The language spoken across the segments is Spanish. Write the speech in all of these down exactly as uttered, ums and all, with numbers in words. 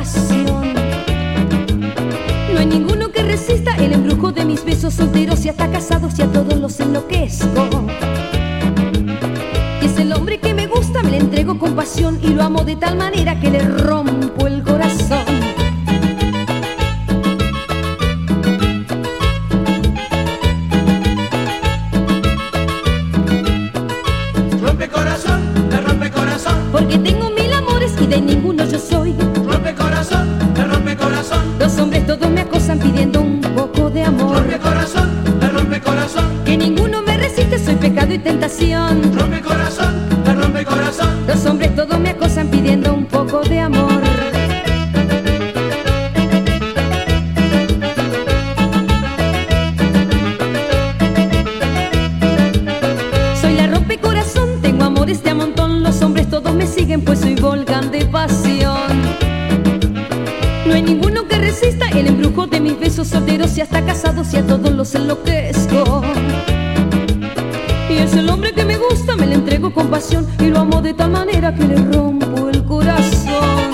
pasión. No hay ninguno que resista el embrujo de mis besos, solteros y hasta casados, y a todos los enloquezco. Y es el hombre que me gusta, me le entrego con pasión y lo amo de tal manera que le rompo el corazón. Rompe corazón, te rompe corazón, porque tengo mil amores y de ninguno yo soy. rompe corazón, te rompe corazón, Los hombres todos me acosan pidiendo un poco de amor. rompe corazón, te rompe corazón, Que ninguno me resiste, soy pecado y tentación. rompe corazón, te rompe corazón, Los hombres todos me acosan pidiendo un poco de amor. Soy la rompecorazón, tengo amores de a montón. Los hombres todos me siguen pues soy volcán de pasión. No hay ninguno que resista el embrujo de mis besos, solteros y hasta casados, y a todos los enloquezco. Y es el hombre que me gusta, me le entrego con pasión y lo amo de tal manera que le rompo el corazón.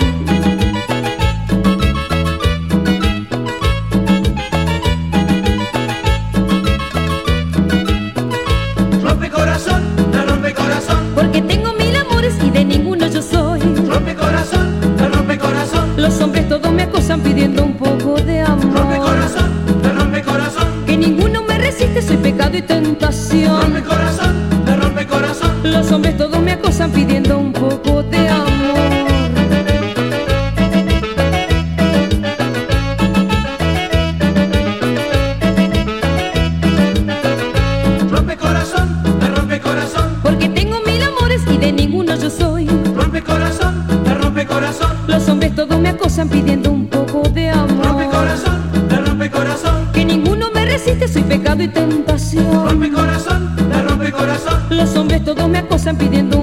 rompe corazón, te rompe corazón, Porque tengo mil amores y de ninguno yo soy. rompe corazón, te rompe corazón, Los hombres todos me acosan pidiendo un poco de rompe amor. corazón, te rompe corazón, Que ninguno me resiste, soy pecado y tentación. rompe corazón, te rompe corazón, Los hombres todos me acosan pidiendo un poco de amor. rompe corazón, te rompe corazón, Porque tengo mil amores y de ninguno yo soy. rompe corazón, te rompe corazón, Los hombres todos me acosan pidiendo un poco de rompe amor. corazón, te rompe corazón, Que ninguno me resiste, soy pecado y tentación. rompe corazón, te rompe corazón, Los hombres todos me acosan pidiendo